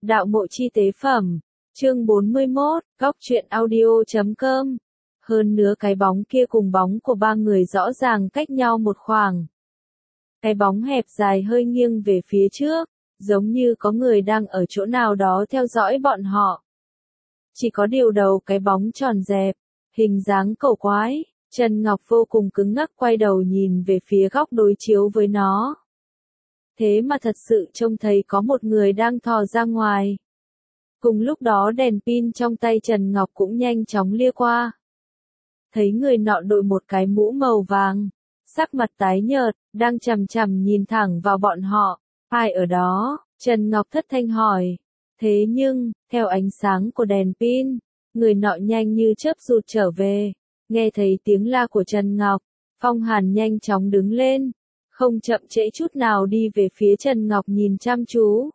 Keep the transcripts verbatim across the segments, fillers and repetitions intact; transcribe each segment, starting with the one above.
Đạo mộ chi tế phẩm, chương bốn mươi mốt, góc truyện audio chấm com. Hơn nữa cái bóng kia cùng bóng của ba người rõ ràng cách nhau một khoảng. Cái bóng hẹp dài hơi nghiêng về phía trước, giống như có người đang ở chỗ nào đó theo dõi bọn họ. Chỉ có điều đầu cái bóng tròn dẹp, hình dáng cổ quái, Trần Ngọc vô cùng cứng ngắc quay đầu nhìn về phía góc đối chiếu với nó. Thế mà thật sự trông thấy có một người đang thò ra ngoài. Cùng lúc đó đèn pin trong tay Trần Ngọc cũng nhanh chóng lia qua. Thấy người nọ đội một cái mũ màu vàng, sắc mặt tái nhợt, đang chằm chằm nhìn thẳng vào bọn họ. Ai ở đó? Trần Ngọc thất thanh hỏi. Thế nhưng, theo ánh sáng của đèn pin, người nọ nhanh như chớp rụt trở về. Nghe thấy tiếng la của Trần Ngọc, Phong Hàn nhanh chóng đứng lên, không chậm trễ chút nào đi về phía Trần Ngọc nhìn chăm chú.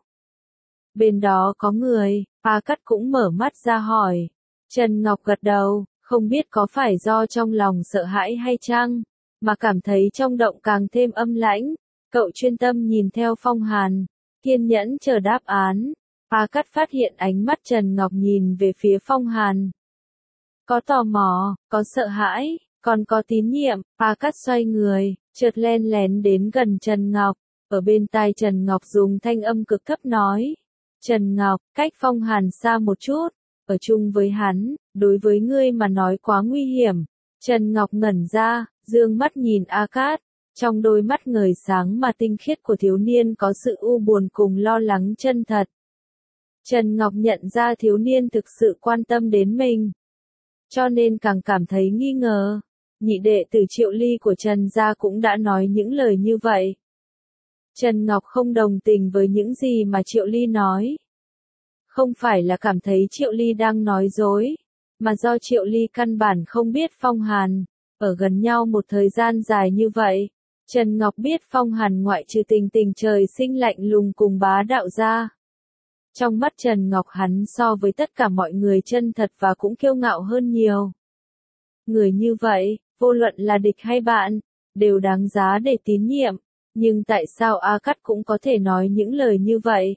Bên đó có người, A Cắt cũng mở mắt ra hỏi. Trần Ngọc gật đầu, không biết có phải do trong lòng sợ hãi hay chăng, mà cảm thấy trong động càng thêm âm lãnh. Cậu chuyên tâm nhìn theo Phong Hàn, kiên nhẫn chờ đáp án. A Cắt phát hiện ánh mắt Trần Ngọc nhìn về phía Phong Hàn. Có tò mò, có sợ hãi, còn có tín nhiệm. A Cắt xoay người, chợt len lén đến gần Trần Ngọc. Ở bên tai Trần Ngọc dùng thanh âm cực thấp nói. Trần Ngọc, cách Phong Hàn xa một chút, ở chung với hắn, đối với ngươi mà nói quá nguy hiểm. Trần Ngọc ngẩn ra, dương mắt nhìn A Cát, trong đôi mắt ngời sáng mà tinh khiết của thiếu niên có sự u buồn cùng lo lắng chân thật. Trần Ngọc nhận ra thiếu niên thực sự quan tâm đến mình, cho nên càng cảm thấy nghi ngờ. Nhị đệ tử Triệu Ly của Trần gia cũng đã nói những lời như vậy. Trần Ngọc không đồng tình với những gì mà Triệu Ly nói. Không phải là cảm thấy Triệu Ly đang nói dối, mà do Triệu Ly căn bản không biết Phong Hàn. Ở gần nhau một thời gian dài như vậy, Trần Ngọc biết Phong Hàn ngoại trừ tình tình trời sinh lạnh lùng cùng bá đạo ra. Trong mắt Trần Ngọc hắn so với tất cả mọi người chân thật và cũng kiêu ngạo hơn nhiều. Người như vậy, vô luận là địch hay bạn, đều đáng giá để tín nhiệm. Nhưng tại sao A Cắt cũng có thể nói những lời như vậy?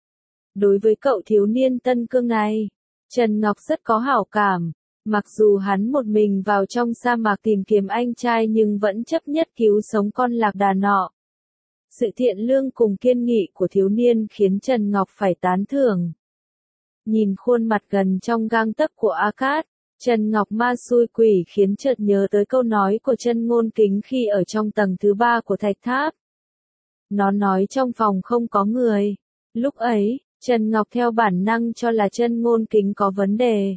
Đối với cậu thiếu niên Tân Cương này, Trần Ngọc rất có hảo cảm. Mặc dù hắn một mình vào trong sa mạc tìm kiếm anh trai nhưng vẫn chấp nhất cứu sống con lạc đà nọ. Sự thiện lương cùng kiên nghị của thiếu niên khiến Trần Ngọc phải tán thưởng. Nhìn khuôn mặt gần trong gang tấc của A Cát, Trần Ngọc ma xui quỷ khiến chợt nhớ tới câu nói của Chân Ngôn Kính khi ở trong tầng thứ ba của thạch tháp. Nó nói trong phòng không có người. Lúc ấy, Trần Ngọc theo bản năng cho là Chân Ngôn Kính có vấn đề.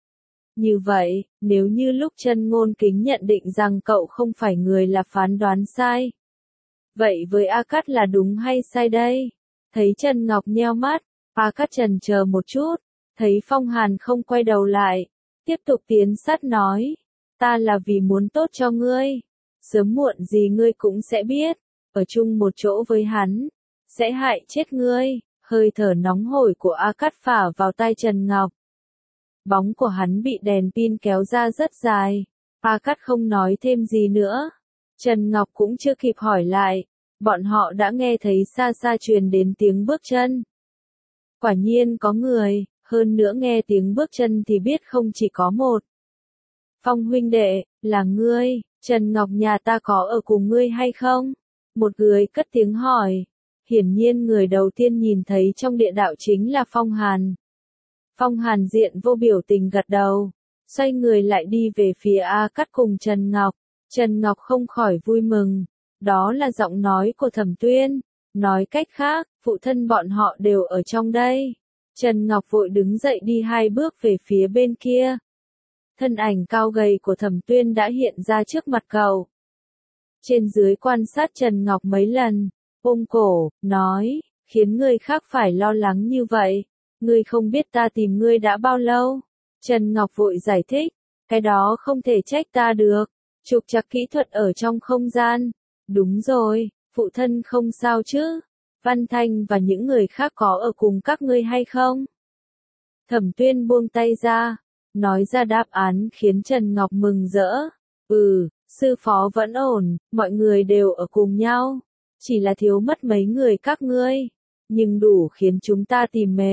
Như vậy, nếu như lúc Chân Ngôn Kính nhận định rằng cậu không phải người là phán đoán sai. Vậy với A Cát là đúng hay sai đây? Thấy Trần Ngọc nheo mắt, A Cát chần chờ một chút, thấy Phong Hàn không quay đầu lại, tiếp tục tiến sát nói, ta là vì muốn tốt cho ngươi, sớm muộn gì ngươi cũng sẽ biết, ở chung một chỗ với hắn, sẽ hại chết ngươi. Hơi thở nóng hổi của A Cát phả vào tai Trần Ngọc. Bóng của hắn bị đèn pin kéo ra rất dài, A Cát không nói thêm gì nữa. Trần Ngọc cũng chưa kịp hỏi lại, bọn họ đã nghe thấy xa xa truyền đến tiếng bước chân. Quả nhiên có người, hơn nữa nghe tiếng bước chân thì biết không chỉ có một. Phong huynh đệ, là ngươi, Trần Ngọc nhà ta có ở cùng ngươi hay không? Một người cất tiếng hỏi. Hiển nhiên người đầu tiên nhìn thấy trong địa đạo chính là Phong Hàn. Phong Hàn diện vô biểu tình gật đầu, xoay người lại đi về phía A Cát cùng Trần Ngọc. Trần Ngọc không khỏi vui mừng, đó là giọng nói của Thẩm Tuyên. Nói cách khác, phụ thân bọn họ đều ở trong đây. Trần Ngọc vội đứng dậy đi hai bước về phía bên kia. Thân ảnh cao gầy của Thẩm Tuyên đã hiện ra trước mặt cậu. Trên dưới quan sát Trần Ngọc mấy lần, ôm cổ, nói, khiến người khác phải lo lắng như vậy. Ngươi không biết ta tìm ngươi đã bao lâu. Trần Ngọc vội giải thích, cái đó không thể trách ta được. Trục trặc kỹ thuật ở trong không gian. Đúng rồi, phụ thân không sao chứ. Văn Thanh và những người khác có ở cùng các ngươi hay không? Thẩm Tuyên buông tay ra, nói ra đáp án khiến Trần Ngọc mừng rỡ. Ừ, sư phó vẫn ổn, mọi người đều ở cùng nhau. Chỉ là thiếu mất mấy người các ngươi. Nhưng đủ khiến chúng ta tìm mệt.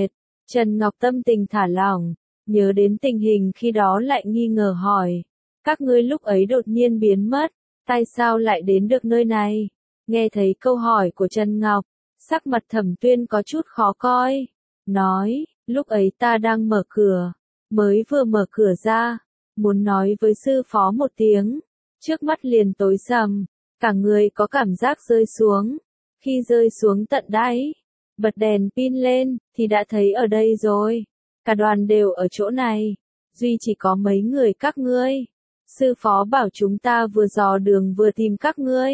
Trần Ngọc tâm tình thả lỏng, nhớ đến tình hình khi đó lại nghi ngờ hỏi. Các ngươi lúc ấy đột nhiên biến mất, tại sao lại đến được nơi này? Nghe thấy câu hỏi của Trần Ngọc, sắc mặt Thẩm Tuyên có chút khó coi. Nói, lúc ấy ta đang mở cửa, mới vừa mở cửa ra, muốn nói với sư phó một tiếng, trước mắt liền tối sầm, cả người có cảm giác rơi xuống. Khi rơi xuống tận đáy, bật đèn pin lên, thì đã thấy ở đây rồi. Cả đoàn đều ở chỗ này, duy chỉ có mấy người các ngươi. Sư phó bảo chúng ta vừa dò đường vừa tìm các ngươi.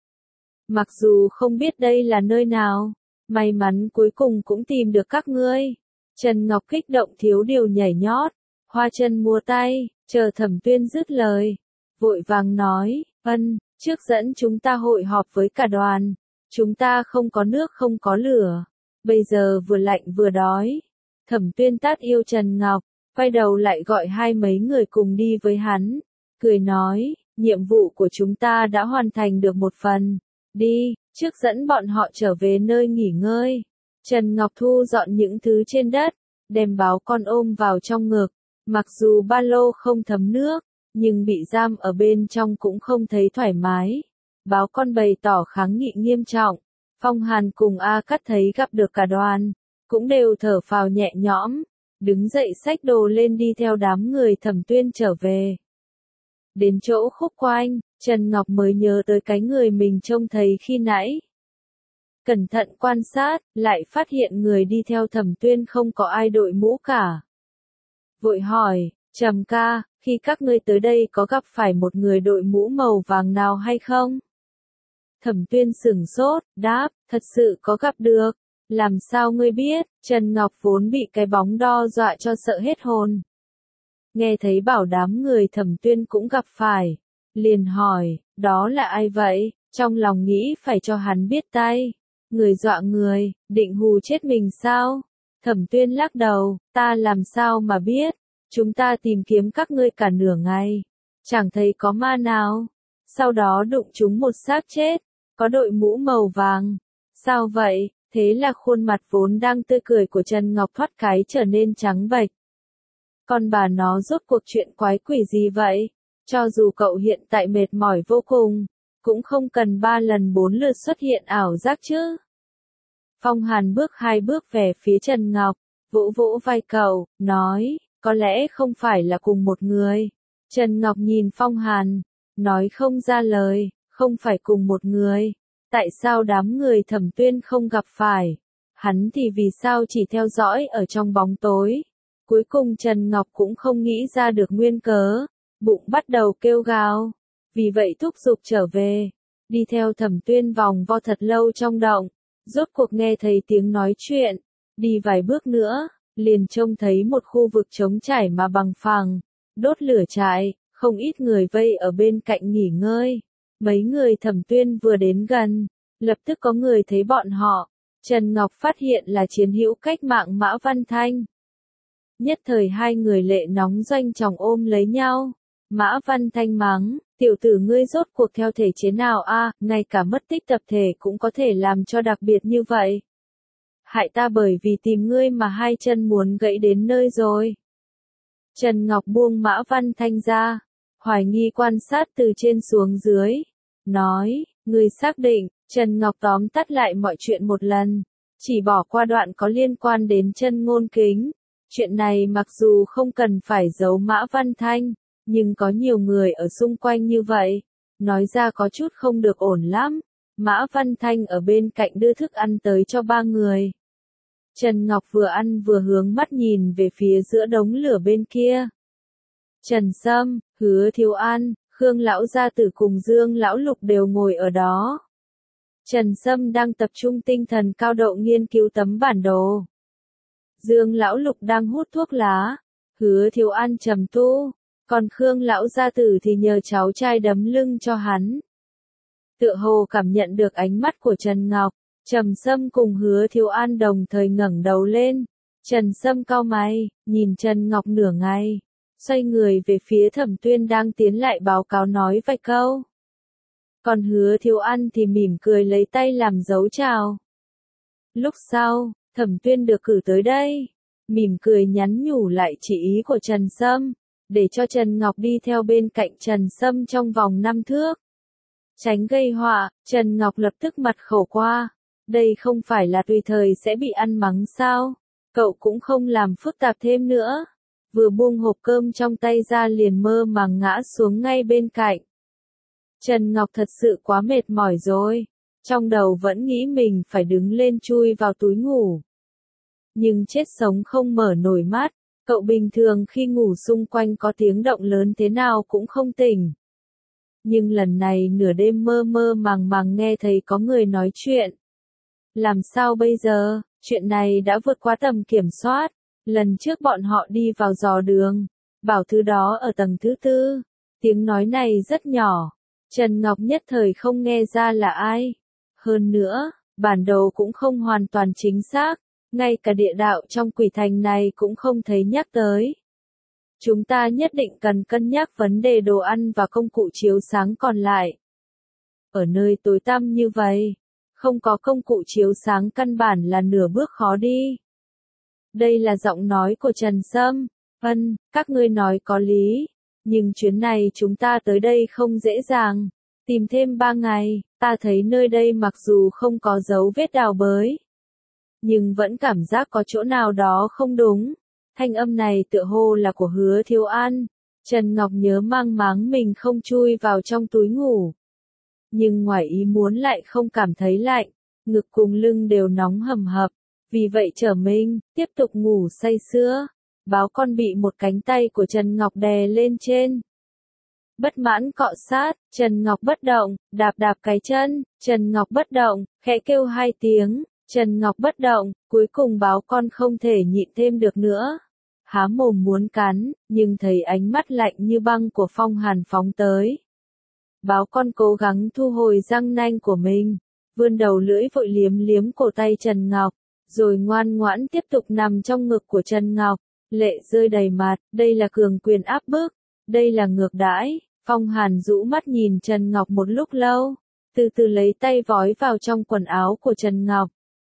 Mặc dù không biết đây là nơi nào, may mắn cuối cùng cũng tìm được các ngươi. Trần Ngọc kích động thiếu điều nhảy nhót, hoa chân múa tay, chờ Thẩm Tuyên dứt lời. Vội vàng nói, ân, trước dẫn chúng ta hội họp với cả đoàn. Chúng ta không có nước không có lửa, bây giờ vừa lạnh vừa đói. Thẩm Tuyên tát yêu Trần Ngọc, quay đầu lại gọi hai mấy người cùng đi với hắn, cười nói, nhiệm vụ của chúng ta đã hoàn thành được một phần, đi, trước dẫn bọn họ trở về nơi nghỉ ngơi. Trần Ngọc thu dọn những thứ trên đất, đem báo con ôm vào trong ngực, mặc dù ba lô không thấm nước, nhưng bị giam ở bên trong cũng không thấy thoải mái. Báo con bày tỏ kháng nghị nghiêm trọng, Phong Hàn cùng A Cắt thấy gặp được cả đoàn, cũng đều thở phào nhẹ nhõm, đứng dậy xách đồ lên đi theo đám người Thẩm Tuyên trở về. Đến chỗ khúc quanh, Trần Ngọc mới nhớ tới cái người mình trông thấy khi nãy. Cẩn thận quan sát, lại phát hiện người đi theo Thẩm Tuyên không có ai đội mũ cả. Vội hỏi, Trầm ca, khi các ngươi tới đây có gặp phải một người đội mũ màu vàng nào hay không? Thẩm Tuyên sửng sốt, đáp, thật sự có gặp được. Làm sao ngươi biết? Trần Ngọc vốn bị cái bóng đo dọa cho sợ hết hồn. Nghe thấy bảo đám người Thẩm Tuyên cũng gặp phải, liền hỏi, đó là ai vậy? Trong lòng nghĩ phải cho hắn biết tay. Người dọa người, định hù chết mình sao? Thẩm Tuyên lắc đầu, ta làm sao mà biết? Chúng ta tìm kiếm các ngươi cả nửa ngày, chẳng thấy có ma nào. Sau đó đụng chúng một xác chết, có đội mũ màu vàng. Sao vậy? Thế là khuôn mặt vốn đang tươi cười của Trần Ngọc thoát cái trở nên trắng bệch. Con bà nó rốt cuộc chuyện quái quỷ gì vậy? Cho dù cậu hiện tại mệt mỏi vô cùng, cũng không cần ba lần bốn lượt xuất hiện ảo giác chứ. Phong Hàn bước hai bước về phía Trần Ngọc, vỗ vỗ vai cậu, nói, có lẽ không phải là cùng một người. Trần Ngọc nhìn Phong Hàn, nói không ra lời, không phải cùng một người. Tại sao đám người Thẩm Tuyên không gặp phải? Hắn thì vì sao chỉ theo dõi ở trong bóng tối? Cuối cùng Trần Ngọc cũng không nghĩ ra được nguyên cớ, bụng bắt đầu kêu gào. Vì vậy thúc giục trở về, đi theo Thẩm Tuyên vòng vo thật lâu trong động, rốt cuộc nghe thấy tiếng nói chuyện, đi vài bước nữa, liền trông thấy một khu vực trống trải mà bằng phẳng, đốt lửa trại, không ít người vây ở bên cạnh nghỉ ngơi. Mấy người Thẩm Tuyên vừa đến gần, lập tức có người thấy bọn họ. Trần Ngọc phát hiện là chiến hữu cách mạng Mã Văn Thanh. Nhất thời hai người lệ nóng doanh chồng ôm lấy nhau. Mã Văn Thanh mắng, tiểu tử ngươi rốt cuộc theo thể chế nào a, ngay cả mất tích tập thể cũng có thể làm cho đặc biệt như vậy. Hại ta bởi vì tìm ngươi mà hai chân muốn gãy đến nơi rồi. Trần Ngọc buông Mã Văn Thanh ra, hoài nghi quan sát từ trên xuống dưới, nói, ngươi xác định. Trần Ngọc tóm tắt lại mọi chuyện một lần, chỉ bỏ qua đoạn có liên quan đến Chân Ngôn Kính. Chuyện này mặc dù không cần phải giấu Mã Văn Thanh, nhưng có nhiều người ở xung quanh như vậy, nói ra có chút không được ổn lắm. Mã Văn Thanh ở bên cạnh đưa thức ăn tới cho ba người. Trần Ngọc vừa ăn vừa hướng mắt nhìn về phía giữa đống lửa bên kia. Trần Sâm, Hứa Thiếu An, Khương Lão Gia Tử cùng Dương Lão Lục đều ngồi ở đó. Trần Sâm đang tập trung tinh thần cao độ nghiên cứu tấm bản đồ. Dương Lão Lục đang hút thuốc lá. Hứa Thiếu An trầm tu. Còn Khương Lão Gia Tử thì nhờ cháu trai đấm lưng cho hắn. Tựa hồ cảm nhận được ánh mắt của Trần Ngọc, Trầm Sâm cùng Hứa Thiếu An đồng thời ngẩng đầu lên. Trần Sâm cau mày, nhìn Trần Ngọc nửa ngày, xoay người về phía Thẩm Tuyên đang tiến lại báo cáo nói vài câu. Còn Hứa Thiếu An thì mỉm cười lấy tay làm dấu chào. Lúc sau, Thẩm Tuyên được cử tới đây. mỉm cười nhắn nhủ lại chỉ ý của Trần Sâm, để cho Trần Ngọc đi theo bên cạnh Trần Sâm trong vòng năm thước. Tránh gây họa, Trần Ngọc lập tức mặt khổ qua. Đây không phải là tùy thời sẽ bị ăn mắng sao? Cậu cũng không làm phức tạp thêm nữa. Vừa buông hộp cơm trong tay ra liền mơ màng ngã xuống ngay bên cạnh. Trần Ngọc thật sự quá mệt mỏi rồi. Trong đầu vẫn nghĩ mình phải đứng lên chui vào túi ngủ. Nhưng chết sống không mở nổi mắt. Cậu bình thường khi ngủ xung quanh có tiếng động lớn thế nào cũng không tỉnh. Nhưng lần này nửa đêm mơ mơ màng màng nghe thấy có người nói chuyện. Làm sao bây giờ, chuyện này đã vượt qua tầm kiểm soát. Lần trước bọn họ đi vào dò đường, bảo thứ đó ở tầng thứ tư. Tiếng nói này rất nhỏ. Trần Ngọc nhất thời không nghe ra là ai. Hơn nữa, bản đồ cũng không hoàn toàn chính xác. Ngay cả địa đạo trong quỷ thành này cũng không thấy nhắc tới. Chúng ta nhất định cần cân nhắc vấn đề đồ ăn và công cụ chiếu sáng còn lại. Ở nơi tối tăm như vậy, không có công cụ chiếu sáng căn bản là nửa bước khó đi. Đây là giọng nói của Trần Sâm. Vâng, các ngươi nói có lý. Nhưng chuyến này chúng ta tới đây không dễ dàng. Tìm thêm ba ngày, ta thấy nơi đây mặc dù không có dấu vết đào bới. Nhưng vẫn cảm giác có chỗ nào đó không đúng. Thanh âm này tựa hồ là của Hứa Thiếu An. Trần Ngọc nhớ mang máng mình không chui vào trong túi ngủ. Nhưng ngoài ý muốn lại không cảm thấy lạnh. Ngực cùng lưng đều nóng hầm hập. Vì vậy trở mình, tiếp tục ngủ say sưa. Báo con bị một cánh tay của Trần Ngọc đè lên trên. Bất mãn cọ sát, Trần Ngọc bất động, đạp đạp cái chân, Trần Ngọc bất động, khẽ kêu hai tiếng, Trần Ngọc bất động, cuối cùng báo con không thể nhịn thêm được nữa. Há mồm muốn cắn, nhưng thấy ánh mắt lạnh như băng của Phong Hàn phóng tới. Báo con cố gắng thu hồi răng nanh của mình, vươn đầu lưỡi vội liếm liếm cổ tay Trần Ngọc, rồi ngoan ngoãn tiếp tục nằm trong ngực của Trần Ngọc, lệ rơi đầy mặt, đây là cường quyền áp bức, đây là ngược đãi. Phong Hàn rũ mắt nhìn Trần Ngọc một lúc lâu, từ từ lấy tay vói vào trong quần áo của Trần Ngọc.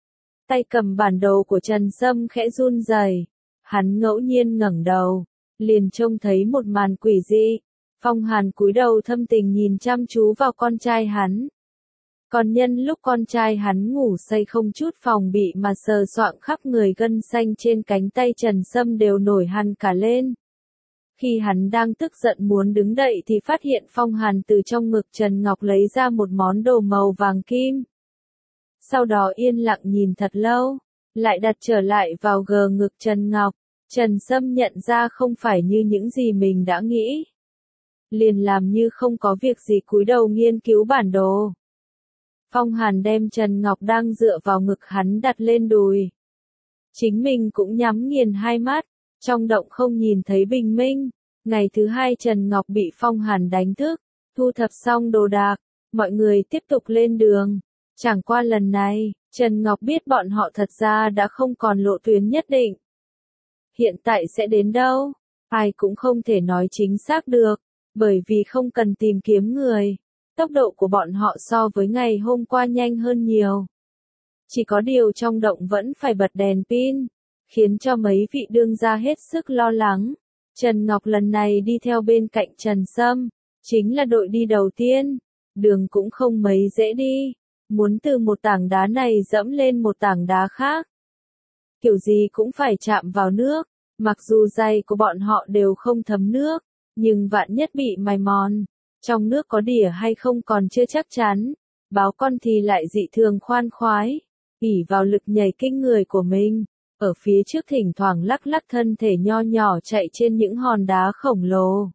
Tay cầm bản đồ của Trần Sâm khẽ run rẩy, hắn ngẫu nhiên ngẩng đầu, liền trông thấy một màn quỷ dị. Phong Hàn cúi đầu thâm tình nhìn chăm chú vào con trai hắn. Còn nhân lúc con trai hắn ngủ say không chút phòng bị mà sờ soạng khắp người gân xanh trên cánh tay Trần Sâm đều nổi hằn cả lên. Khi hắn đang tức giận muốn đứng dậy thì phát hiện Phong Hàn từ trong ngực Trần Ngọc lấy ra một món đồ màu vàng kim. Sau đó yên lặng nhìn thật lâu, lại đặt trở lại vào gờ ngực Trần Ngọc. Trần Sâm nhận ra không phải như những gì mình đã nghĩ. Liền làm như không có việc gì cúi đầu nghiên cứu bản đồ. Phong Hàn đem Trần Ngọc đang dựa vào ngực hắn đặt lên đùi. Chính mình cũng nhắm nghiền hai mắt. Trong động không nhìn thấy bình minh. Ngày thứ hai Trần Ngọc bị Phong Hàn đánh thức, thu thập xong đồ đạc, mọi người tiếp tục lên đường. Chẳng qua lần này, Trần Ngọc biết bọn họ thật ra đã không còn lộ tuyến nhất định. Hiện tại sẽ đến đâu? Ai cũng không thể nói chính xác được, bởi vì không cần tìm kiếm người. Tốc độ của bọn họ so với ngày hôm qua nhanh hơn nhiều. Chỉ có điều trong động vẫn phải bật đèn pin, khiến cho mấy vị đương gia hết sức lo lắng. Trần Ngọc lần này đi theo bên cạnh Trần Sâm, chính là đội đi đầu tiên. Đường cũng không mấy dễ đi, muốn từ một tảng đá này dẫm lên một tảng đá khác. Kiểu gì cũng phải chạm vào nước, mặc dù giày của bọn họ đều không thấm nước, nhưng vạn nhất bị mài mòn, trong nước có đỉa hay không còn chưa chắc chắn. Báo con thì lại dị thường khoan khoái, ỷ vào lực nhảy kinh người của mình. Ở phía trước thỉnh thoảng lắc lắc thân thể nho nhỏ chạy trên những hòn đá khổng lồ.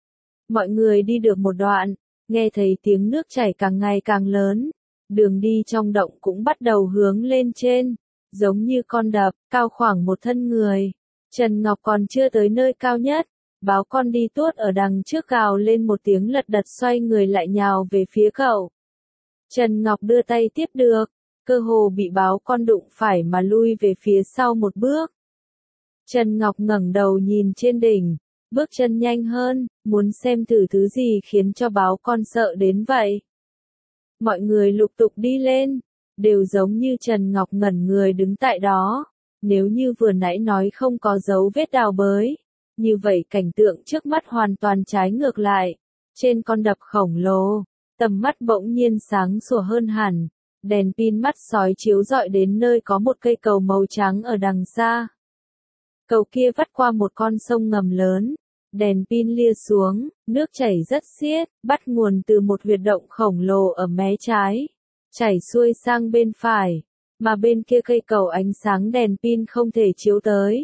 Mọi người đi được một đoạn, nghe thấy tiếng nước chảy càng ngày càng lớn. Đường đi trong động cũng bắt đầu hướng lên trên, giống như con đập, cao khoảng một thân người. Trần Ngọc còn chưa tới nơi cao nhất, báo con đi tuốt ở đằng trước gào lên một tiếng lật đật xoay người lại nhào về phía cậu. Trần Ngọc đưa tay tiếp được. Cơ hồ bị báo con đụng phải mà lui về phía sau một bước. Trần Ngọc ngẩng đầu nhìn trên đỉnh, bước chân nhanh hơn, muốn xem thử thứ gì khiến cho báo con sợ đến vậy. Mọi người lục tục đi lên, đều giống như Trần Ngọc ngẩn người đứng tại đó. Nếu như vừa nãy nói không có dấu vết đào bới, như vậy cảnh tượng trước mắt hoàn toàn trái ngược lại. Trên con đập khổng lồ, tầm mắt bỗng nhiên sáng sủa hơn hẳn, đèn pin mắt sói chiếu rọi đến nơi có một cây cầu màu trắng ở đằng xa. Cầu kia vắt qua một con sông ngầm lớn, đèn pin lia xuống, nước chảy rất xiết, bắt nguồn từ một huyệt động khổng lồ ở mé trái, chảy xuôi sang bên phải, mà bên kia cây cầu ánh sáng đèn pin không thể chiếu tới,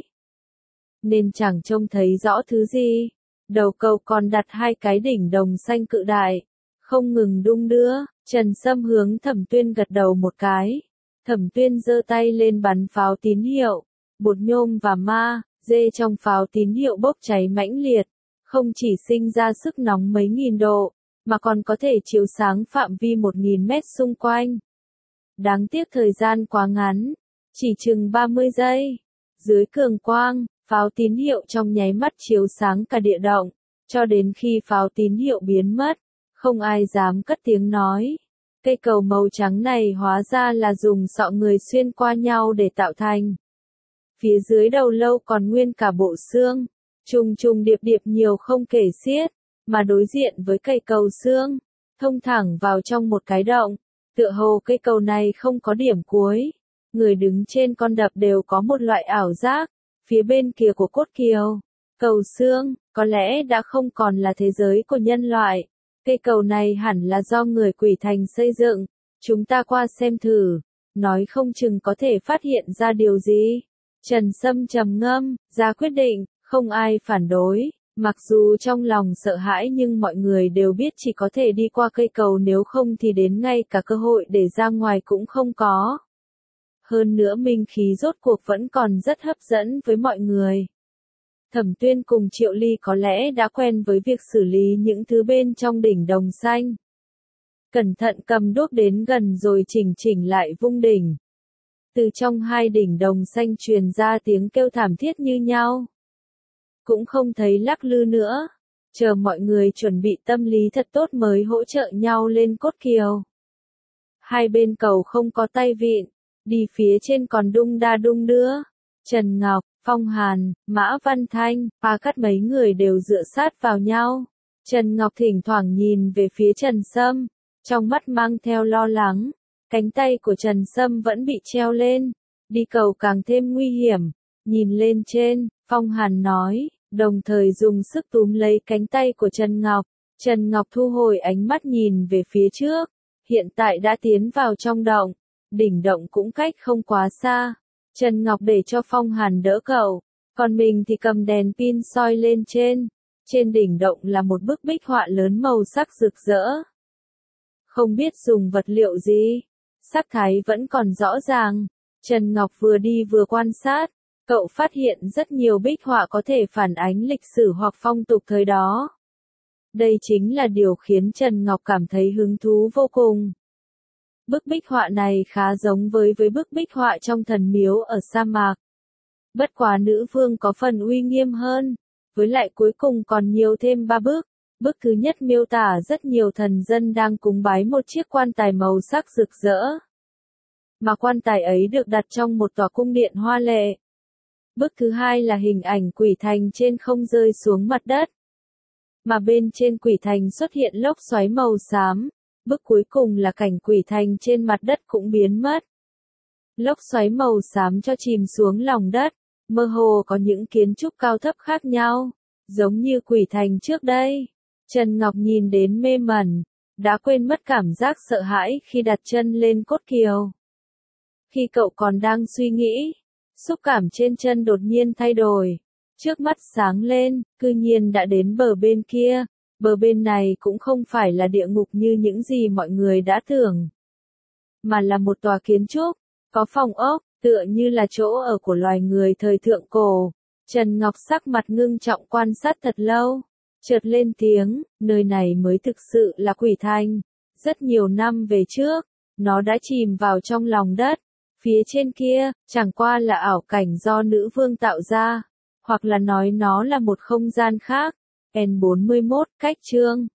nên chẳng trông thấy rõ thứ gì. Đầu cầu còn đặt hai cái đỉnh đồng xanh cự đại, không ngừng đung đưa. Trần Sâm hướng Thẩm Tuyên gật đầu một cái. Thẩm Tuyên giơ tay lên bắn pháo tín hiệu. Bột nhôm và ma, dê trong pháo tín hiệu bốc cháy mãnh liệt, không chỉ sinh ra sức nóng mấy nghìn độ, mà còn có thể chiếu sáng phạm vi một nghìn mét xung quanh. Đáng tiếc thời gian quá ngắn, chỉ chừng ba mươi giây. Dưới cường quang, pháo tín hiệu trong nháy mắt chiếu sáng cả địa động, cho đến khi pháo tín hiệu biến mất, không ai dám cất tiếng nói. Cây cầu màu trắng này hóa ra là dùng sọ người xuyên qua nhau để tạo thành. Phía dưới đầu lâu còn nguyên cả bộ xương, trùng trùng điệp điệp nhiều không kể xiết, mà đối diện với cây cầu xương, thông thẳng vào trong một cái động, tựa hồ cây cầu này không có điểm cuối. Người đứng trên con đập đều có một loại ảo giác, phía bên kia của cốt kiều, cầu xương, có lẽ đã không còn là thế giới của nhân loại. Cây cầu này hẳn là do người Quỷ Thành xây dựng, chúng ta qua xem thử, nói không chừng có thể phát hiện ra điều gì. Trần Sâm trầm ngâm, ra quyết định, không ai phản đối, mặc dù trong lòng sợ hãi nhưng mọi người đều biết chỉ có thể đi qua cây cầu, nếu không thì đến ngay cả cơ hội để ra ngoài cũng không có. Hơn nữa minh khí rốt cuộc vẫn còn rất hấp dẫn với mọi người. Thẩm Tuyên cùng Triệu Ly có lẽ đã quen với việc xử lý những thứ bên trong đỉnh đồng xanh. Cẩn thận cầm đuốc đến gần rồi chỉnh chỉnh lại vung đỉnh. Từ trong hai đỉnh đồng xanh truyền ra tiếng kêu thảm thiết như nhau. Cũng không thấy lắc lư nữa. Chờ mọi người chuẩn bị tâm lý thật tốt mới hỗ trợ nhau lên cốt kiều. Hai bên cầu không có tay vịn, đi phía trên còn đung đa đung đưa. Trần Ngọc, Phong Hàn, Mã Văn Thanh, Pa Cắt mấy người đều dựa sát vào nhau. Trần Ngọc thỉnh thoảng nhìn về phía Trần Sâm, trong mắt mang theo lo lắng. Cánh tay của Trần Sâm vẫn bị treo lên, đi cầu càng thêm nguy hiểm. Nhìn lên trên, Phong Hàn nói, đồng thời dùng sức túm lấy cánh tay của Trần Ngọc. Trần Ngọc thu hồi ánh mắt nhìn về phía trước, hiện tại đã tiến vào trong động, đỉnh động cũng cách không quá xa. Trần Ngọc để cho Phong Hàn đỡ cậu, còn mình thì cầm đèn pin soi lên trên. Trên đỉnh động là một bức bích họa lớn màu sắc rực rỡ. Không biết dùng vật liệu gì, sắc thái vẫn còn rõ ràng. Trần Ngọc vừa đi vừa quan sát, cậu phát hiện rất nhiều bích họa có thể phản ánh lịch sử hoặc phong tục thời đó. Đây chính là điều khiến Trần Ngọc cảm thấy hứng thú vô cùng. Bức bích họa này khá giống với với bức bích họa trong thần miếu ở sa mạc. Bất quá nữ vương có phần uy nghiêm hơn, với lại cuối cùng còn nhiều thêm ba bức. Bức thứ nhất miêu tả rất nhiều thần dân đang cúng bái một chiếc quan tài màu sắc rực rỡ. Mà quan tài ấy được đặt trong một tòa cung điện hoa lệ. Bức thứ hai là hình ảnh quỷ thành trên không rơi xuống mặt đất. Mà bên trên quỷ thành xuất hiện lốc xoáy màu xám. Bức cuối cùng là cảnh quỷ thành trên mặt đất cũng biến mất. Lốc xoáy màu xám cho chìm xuống lòng đất, mơ hồ có những kiến trúc cao thấp khác nhau, giống như quỷ thành trước đây. Trần Ngọc nhìn đến mê mẩn, đã quên mất cảm giác sợ hãi khi đặt chân lên cốt kiều. Khi cậu còn đang suy nghĩ, xúc cảm trên chân đột nhiên thay đổi, trước mắt sáng lên, cư nhiên đã đến bờ bên kia. Bờ bên này cũng không phải là địa ngục như những gì mọi người đã tưởng, mà là một tòa kiến trúc, có phòng ốc, tựa như là chỗ ở của loài người thời thượng cổ. Trần Ngọc sắc mặt ngưng trọng quan sát thật lâu, chợt lên tiếng, nơi này mới thực sự là quỷ thành. Rất nhiều năm về trước, nó đã chìm vào trong lòng đất, phía trên kia, chẳng qua là ảo cảnh do nữ vương tạo ra, hoặc là nói nó là một không gian khác. N bốn mươi mốt, cách chương